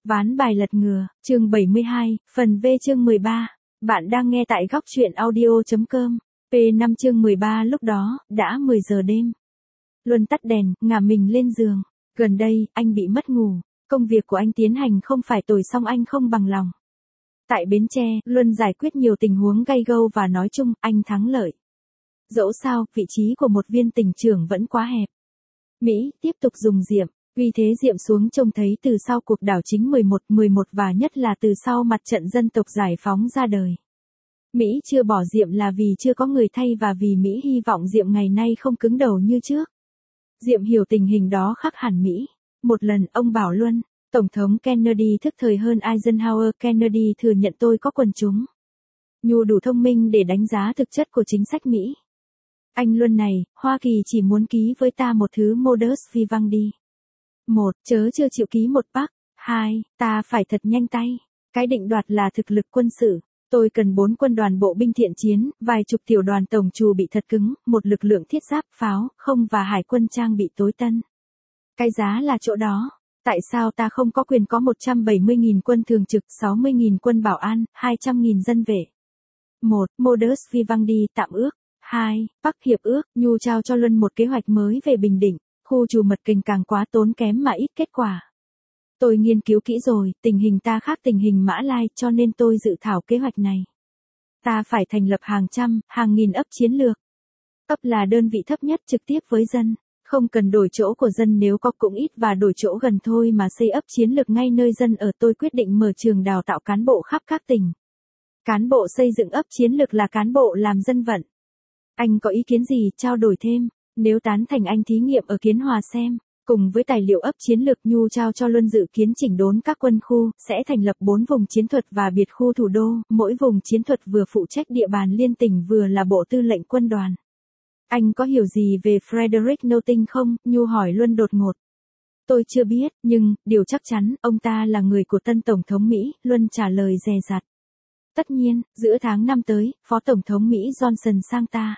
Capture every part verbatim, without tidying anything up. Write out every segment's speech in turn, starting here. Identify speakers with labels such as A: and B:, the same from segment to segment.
A: Ván bài lật ngừa, chương bảy mươi hai, phần V chương mười ba. Bạn đang nghe tại góc truyện audio chấm com. P năm chương mười ba. Lúc đó, đã mười giờ đêm. Luân tắt đèn, ngả mình lên giường. Gần đây, anh bị mất ngủ. Công việc của anh tiến hành không phải tồi, song anh không bằng lòng. Tại Bến Tre, Luân giải quyết nhiều tình huống gay go và nói chung, anh thắng lợi. Dẫu sao, vị trí của một viên tỉnh trưởng vẫn quá hẹp. Mỹ tiếp tục dùng Diệm. Vì thế Diệm xuống trông thấy từ sau cuộc đảo chính mười một mười một và nhất là từ sau mặt trận dân tộc giải phóng ra đời. Mỹ chưa bỏ Diệm là vì chưa có người thay và vì Mỹ hy vọng Diệm ngày nay không cứng đầu như trước. Diệm hiểu tình hình đó khác hẳn Mỹ. Một lần ông bảo Luân, Tổng thống Kennedy thức thời hơn Eisenhower. Kennedy thừa nhận tôi có quần chúng. Nhu đủ thông minh để đánh giá thực chất của chính sách Mỹ. Anh Luân này, Hoa Kỳ chỉ muốn ký với ta một thứ modus vivendi. Một, chớ chưa chịu ký một bắc. Hai, ta phải thật nhanh tay. Cái định đoạt là thực lực quân sự. Tôi cần bốn quân đoàn bộ binh thiện chiến, vài chục tiểu đoàn tổng trù bị thật cứng, một lực lượng thiết giáp, pháo, không và hải quân trang bị tối tân. Cái giá là chỗ đó. Tại sao ta không có quyền có một trăm bảy mươi nghìn quân thường trực, sáu mươi nghìn quân bảo an, hai trăm nghìn dân vệ? Một, modus vivendi tạm ước. Hai, Bắc hiệp ước. Nhu trao cho Luân một kế hoạch mới về Bình Định. Khu trù mật kình càng quá tốn kém mà ít kết quả. Tôi nghiên cứu kỹ rồi, tình hình ta khác tình hình Mã Lai, cho nên tôi dự thảo kế hoạch này. Ta phải thành lập hàng trăm, hàng nghìn ấp chiến lược. Ấp là đơn vị thấp nhất trực tiếp với dân, không cần đổi chỗ của dân, nếu có cũng ít, và đổi chỗ gần thôi mà xây ấp chiến lược ngay nơi dân ở. Tôi quyết định mở trường đào tạo cán bộ khắp các tỉnh. Cán bộ xây dựng ấp chiến lược là cán bộ làm dân vận. Anh có ý kiến gì, trao đổi thêm. Nếu tán thành anh thí nghiệm ở Kiến Hòa xem. Cùng với tài liệu ấp chiến lược, Nhu trao cho Luân dự kiến chỉnh đốn các quân khu, sẽ thành lập bốn vùng chiến thuật và biệt khu thủ đô, mỗi vùng chiến thuật vừa phụ trách địa bàn liên tỉnh vừa là bộ tư lệnh quân đoàn. Anh có hiểu gì về Frederick Knowlton không? Nhu hỏi Luân đột ngột. Tôi chưa biết, nhưng, điều chắc chắn, ông ta là người của tân Tổng thống Mỹ, Luân trả lời dè dặt. Tất nhiên, giữa tháng năm tới, Phó Tổng thống Mỹ Johnson sang ta.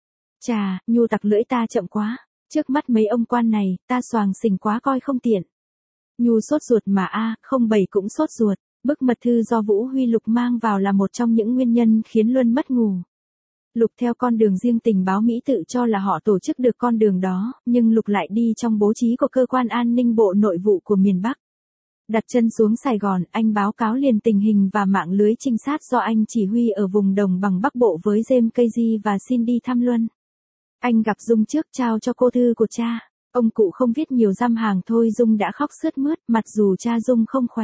A: Chà, Nhu tặc lưỡi, ta chậm quá. Trước mắt mấy ông quan này, ta xoàng xình quá coi không tiện. Nhu sốt ruột mà a, không bảy cũng sốt ruột. Bức mật thư do Vũ Huy Lục mang vào là một trong những nguyên nhân khiến Luân mất ngủ. Lục theo con đường riêng, tình báo Mỹ tự cho là họ tổ chức được con đường đó, nhưng Lục lại đi trong bố trí của cơ quan an ninh Bộ Nội vụ của miền Bắc. Đặt chân xuống Sài Gòn, anh báo cáo liền tình hình và mạng lưới trinh sát do anh chỉ huy ở vùng đồng bằng Bắc Bộ với James Casey và xin đi thăm Luân. Anh gặp Dung trước, trao cho cô thư của cha. Ông cụ không viết nhiều dăm hàng thôi, Dung đã khóc sướt mướt, mặc dù cha Dung không khỏe.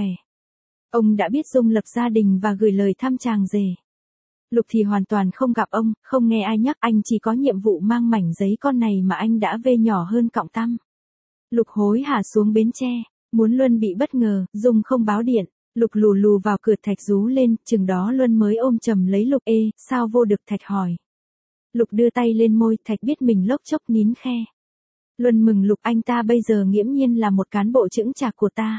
A: Ông đã biết Dung lập gia đình và gửi lời thăm chàng rể. Lục thì hoàn toàn không gặp ông, không nghe ai nhắc, anh chỉ có nhiệm vụ mang mảnh giấy con này mà anh đã vê nhỏ hơn cọng tăm. Lục hối hả xuống Bến Tre, muốn Luân bị bất ngờ, Dung không báo điện. Lục lù lù vào cửa, Thạch rú lên, chừng đó Luân mới ôm chầm lấy Lục. Ê, sao vô được? Thạch hỏi. Lục đưa tay lên môi, Thạch biết mình lốc chốc nín khe. Luân mừng Lục, anh ta bây giờ nghiễm nhiên là một cán bộ chững chạc của ta.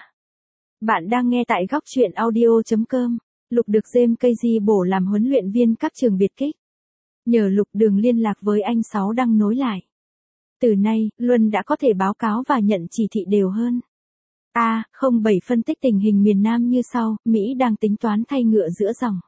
A: Bạn đang nghe tại góc truyện audio chấm com. Lục được James Casey bổ làm huấn luyện viên các trường biệt kích. Nhờ Lục, đường liên lạc với anh Sáu đang nối lại. Từ nay, Luân đã có thể báo cáo và nhận chỉ thị đều hơn. A, không bảy phân tích tình hình miền Nam như sau. Mỹ đang tính toán thay ngựa giữa dòng.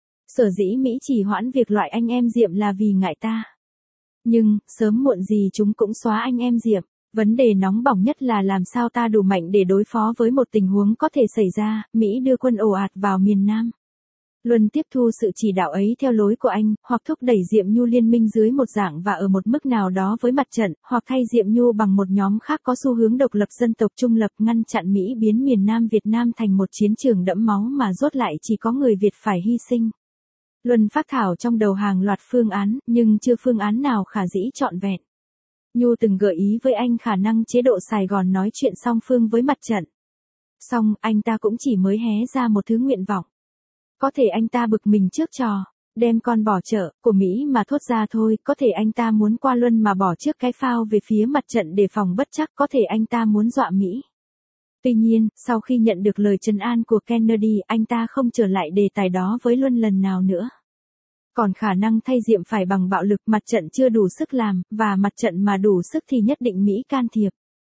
A: Sở dĩ Mỹ chỉ hoãn việc loại anh em Diệm là vì ngại ta. Nhưng, sớm muộn gì chúng cũng xóa anh em Diệm. Vấn đề nóng bỏng nhất là làm sao ta đủ mạnh để đối phó với một tình huống có thể xảy ra, Mỹ đưa quân ồ ạt vào miền Nam. Luân tiếp thu sự chỉ đạo ấy theo lối của anh, hoặc thúc đẩy Diệm Nhu liên minh dưới một dạng và ở một mức nào đó với mặt trận, hoặc thay Diệm Nhu bằng một nhóm khác có xu hướng độc lập dân tộc trung lập, ngăn chặn Mỹ biến miền Nam Việt Nam thành một chiến trường đẫm máu mà rốt lại chỉ có người Việt phải hy sinh. Luân phác thảo trong đầu hàng loạt phương án, nhưng chưa phương án nào khả dĩ trọn vẹn. Nhu từng gợi ý với anh khả năng chế độ Sài Gòn nói chuyện song phương với mặt trận. Song, anh ta cũng chỉ mới hé ra một thứ nguyện vọng. Có thể anh ta bực mình trước trò, đem con bỏ chợ, của Mỹ mà thốt ra thôi, có thể anh ta muốn qua Luân mà bỏ trước cái phao về phía mặt trận để phòng bất chắc, có thể anh ta muốn dọa Mỹ. Tuy nhiên, sau khi nhận được lời trấn an của Kennedy, anh ta không trở lại đề tài đó với Luân lần nào nữa. Còn khả năng thay Diệm phải bằng bạo lực, mặt trận chưa đủ sức làm, và mặt trận mà đủ sức thì nhất định Mỹ can thiệp.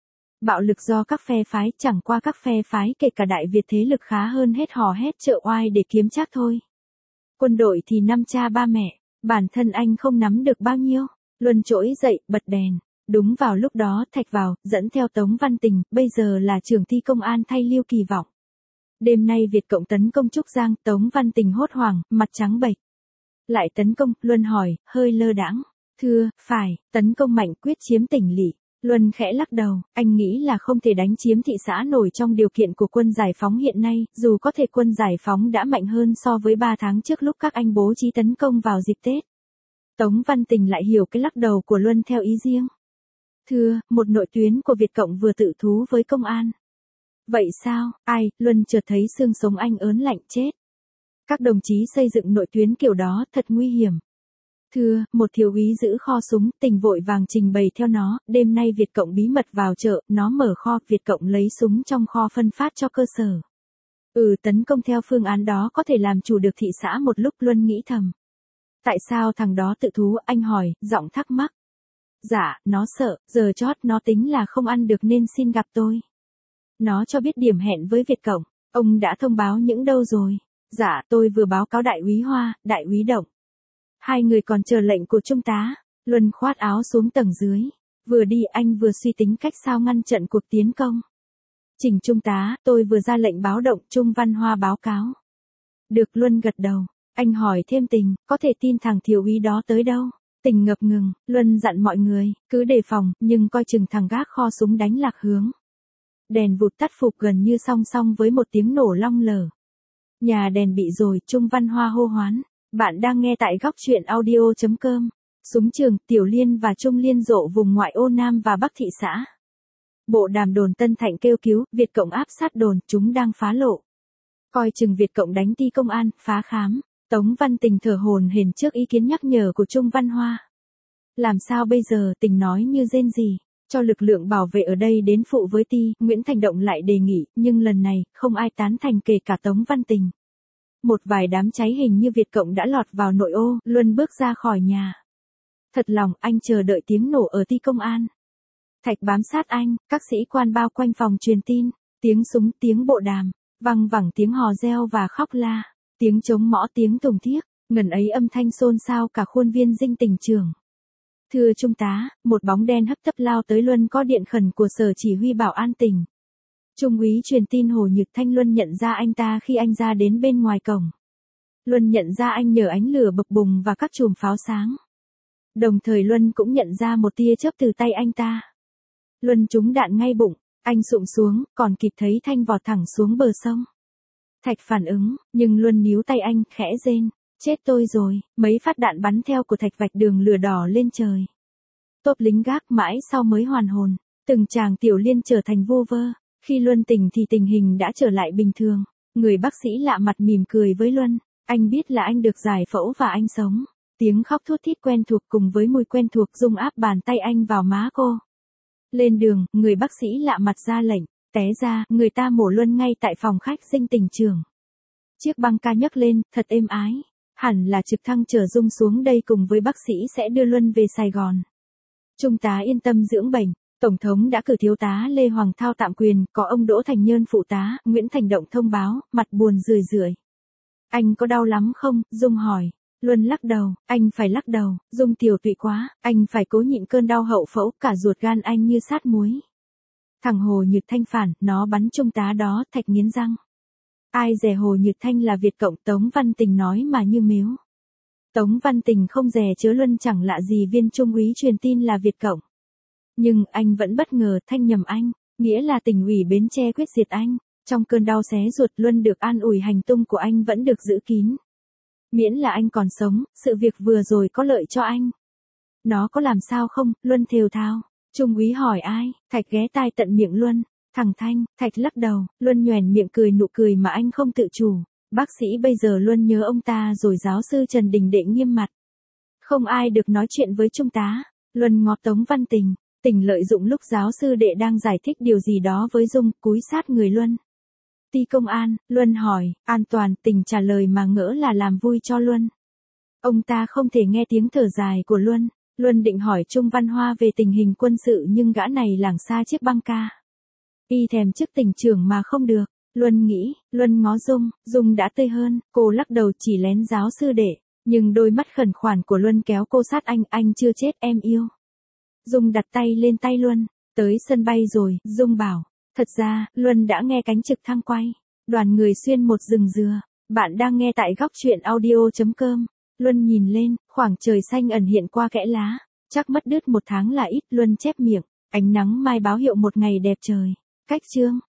A: Bạo lực do các phe phái, chẳng qua các phe phái kể cả Đại Việt thế lực khá hơn hết hò hét trợ oai để kiếm trác thôi. Quân đội thì năm cha ba mẹ, bản thân anh không nắm được bao nhiêu. Luân trỗi dậy, bật đèn. Đúng vào lúc đó Thạch vào, dẫn theo Tống Văn Tình, bây giờ là trưởng ty công an thay Lưu Kỳ Vọng. Đêm nay Việt Cộng tấn công Trúc Giang, Tống Văn Tình hốt hoảng, mặt trắng bệch. Lại tấn công, Luân hỏi, hơi lơ đãng. Thưa, phải, tấn công mạnh quyết chiếm tỉnh lỵ. Luân khẽ lắc đầu, anh nghĩ là không thể đánh chiếm thị xã nổi trong điều kiện của quân giải phóng hiện nay, dù có thể quân giải phóng đã mạnh hơn so với ba tháng trước lúc các anh bố trí tấn công vào dịp Tết. Tống Văn Tình lại hiểu cái lắc đầu của Luân theo ý riêng. Thưa, một nội tuyến của Việt Cộng vừa tự thú với công an. Vậy sao, ai, Luân chợt thấy xương sống anh ớn lạnh chết. Các đồng chí xây dựng nội tuyến kiểu đó thật nguy hiểm. Thưa, một thiếu úy giữ kho súng, Tình vội vàng trình bày theo nó, đêm nay Việt Cộng bí mật vào chợ, nó mở kho, Việt Cộng lấy súng trong kho phân phát cho cơ sở. Ừ, tấn công theo phương án đó có thể làm chủ được thị xã một lúc, Luân nghĩ thầm. Tại sao thằng đó tự thú, anh hỏi, giọng thắc mắc. Dạ, nó sợ, giờ chót nó tính là không ăn được nên xin gặp tôi. Nó cho biết điểm hẹn với Việt Cộng, ông đã thông báo những đâu rồi? Dạ, tôi vừa báo cáo đại úy Hoa, đại úy Động. Hai người còn chờ lệnh của trung tá. Luân khoát áo xuống tầng dưới. Vừa đi anh vừa suy tính cách sao ngăn chặn cuộc tiến công. Trình trung tá, tôi vừa ra lệnh báo động, Trung Văn Hoa báo cáo. Được, Luân gật đầu. Anh hỏi thêm Tình, có thể tin thằng thiếu úy đó tới đâu? Tình ngập ngừng, Luân dặn mọi người, cứ đề phòng, nhưng coi chừng thằng gác kho súng đánh lạc hướng. Đèn vụt tắt phục gần như song song với một tiếng nổ long lở. Nhà đèn bị rồi, Trung Văn Hoa hô hoán. Bạn đang nghe tại góc truyện audio chấm com. Súng trường, Tiểu Liên và Trung Liên rộ vùng ngoại ô Nam và Bắc thị xã. Bộ đàm đồn Tân Thạnh kêu cứu, Việt Cộng áp sát đồn, chúng đang phá lộ. Coi chừng Việt Cộng đánh ty công an, phá khám. Tống Văn Tình thở hổn hển trước ý kiến nhắc nhở của Trung Văn Hoa. Làm sao bây giờ, Tình nói như rên rỉ, cho lực lượng bảo vệ ở đây đến phụ với ty, Nguyễn Thành Động lại đề nghị, nhưng lần này, không ai tán thành kể cả Tống Văn Tình. Một vài đám cháy hình như Việt Cộng đã lọt vào nội ô, Luân bước ra khỏi nhà. Thật lòng, anh chờ đợi tiếng nổ ở ty công an. Thạch bám sát anh, các sĩ quan bao quanh phòng truyền tin, tiếng súng, tiếng bộ đàm, văng vẳng tiếng hò reo và khóc la, tiếng trống mõ, tiếng tùng thiếc, ngần ấy âm thanh xôn xao cả khuôn viên Dinh Tỉnh trường. Thưa trung tá, một bóng đen hấp tấp lao tới. Luân có điện khẩn của sở chỉ huy bảo an tỉnh. Trung úy truyền tin Hồ Nhược Thanh. Luân nhận ra anh ta khi anh ra đến bên ngoài cổng. Luân nhận ra anh nhờ ánh lửa bập bùng và các chùm pháo sáng. Đồng thời Luân cũng nhận ra một tia chớp từ tay anh ta. Luân trúng đạn ngay bụng, anh sụm xuống, còn kịp thấy Thanh vọt thẳng xuống bờ sông. Thạch phản ứng, nhưng Luân níu tay anh, khẽ rên. Chết tôi rồi, mấy phát đạn bắn theo của Thạch vạch đường lửa đỏ lên trời. Tốp lính gác mãi sau mới hoàn hồn, từng chàng Tiểu Liên trở thành vô vơ. Khi Luân tỉnh thì tình hình đã trở lại bình thường. Người bác sĩ lạ mặt mỉm cười với Luân. Anh biết là anh được giải phẫu và anh sống. Tiếng khóc thút thít quen thuộc cùng với mùi quen thuộc rung áp bàn tay anh vào má cô. Lên đường, người bác sĩ lạ mặt ra lệnh. Té ra, người ta mổ Luân ngay tại phòng khách Dinh Tỉnh trường. Chiếc băng ca nhấc lên, thật êm ái. Hẳn là trực thăng chở Dung xuống đây cùng với bác sĩ sẽ đưa Luân về Sài Gòn. Trung tá yên tâm dưỡng bệnh. Tổng thống đã cử thiếu tá Lê Hoàng Thao tạm quyền, có ông Đỗ Thành Nhơn phụ tá, Nguyễn Thành Động thông báo, mặt buồn rười rượi. Anh có đau lắm không? Dung hỏi. Luân lắc đầu, anh phải lắc đầu, Dung tiểu tụy quá, anh phải cố nhịn cơn đau hậu phẫu, cả ruột gan anh như sát muối. Thằng Hồ Nhược Thanh phản, nó bắn trung tá đó, Thạch nghiến răng. Ai dè Hồ Nhược Thanh là Việt Cộng, Tống Văn Tình nói mà như mếu. Tống Văn Tình không dè chứa Luân chẳng lạ gì viên trung úy truyền tin là Việt Cộng. Nhưng anh vẫn bất ngờ, Thanh nhầm anh, nghĩa là Tỉnh ủy Bến Tre quyết diệt anh. Trong cơn đau xé ruột, Luân được an ủi hành tung của anh vẫn được giữ kín. Miễn là anh còn sống, sự việc vừa rồi có lợi cho anh. Nó có làm sao không? Luân thều thào. Trung úy hỏi ai? Thạch ghé tai tận miệng Luân. Thằng Thanh. Thạch lắc đầu. Luân nhoẻn miệng cười nụ cười mà anh không tự chủ. Bác sĩ bây giờ Luân nhớ ông ta rồi. Giáo sư Trần Đình Đệ nghiêm mặt. Không ai được nói chuyện với trung tá. Luân ngó Tống Văn Tình. Tình lợi dụng lúc giáo sư Đệ đang giải thích điều gì đó với Dung, cúi sát người Luân. Ty công an, Luân hỏi, an toàn. Tình trả lời mà ngỡ là làm vui cho Luân. Ông ta không thể nghe tiếng thở dài của Luân. Luân định hỏi Trung Văn Hoa về tình hình quân sự nhưng gã này lảng xa chiếc băng ca. Y thèm chức tỉnh trưởng mà không được. Luân nghĩ, Luân ngó Dung, Dung đã tươi hơn, cô lắc đầu chỉ lén giáo sư đệ. Nhưng đôi mắt khẩn khoản của Luân kéo cô sát anh, anh chưa chết em yêu. Dung đặt tay lên tay Luân, tới sân bay rồi, Dung bảo. Thật ra, Luân đã nghe cánh trực thăng quay. Đoàn người xuyên một rừng dừa. Bạn đang nghe tại góc truyện audio.com. Luân nhìn lên, khoảng trời xanh ẩn hiện qua kẽ lá. Chắc mất đứt một tháng là ít, Luân chép miệng. Ánh nắng mai báo hiệu một ngày đẹp trời. Cách chương.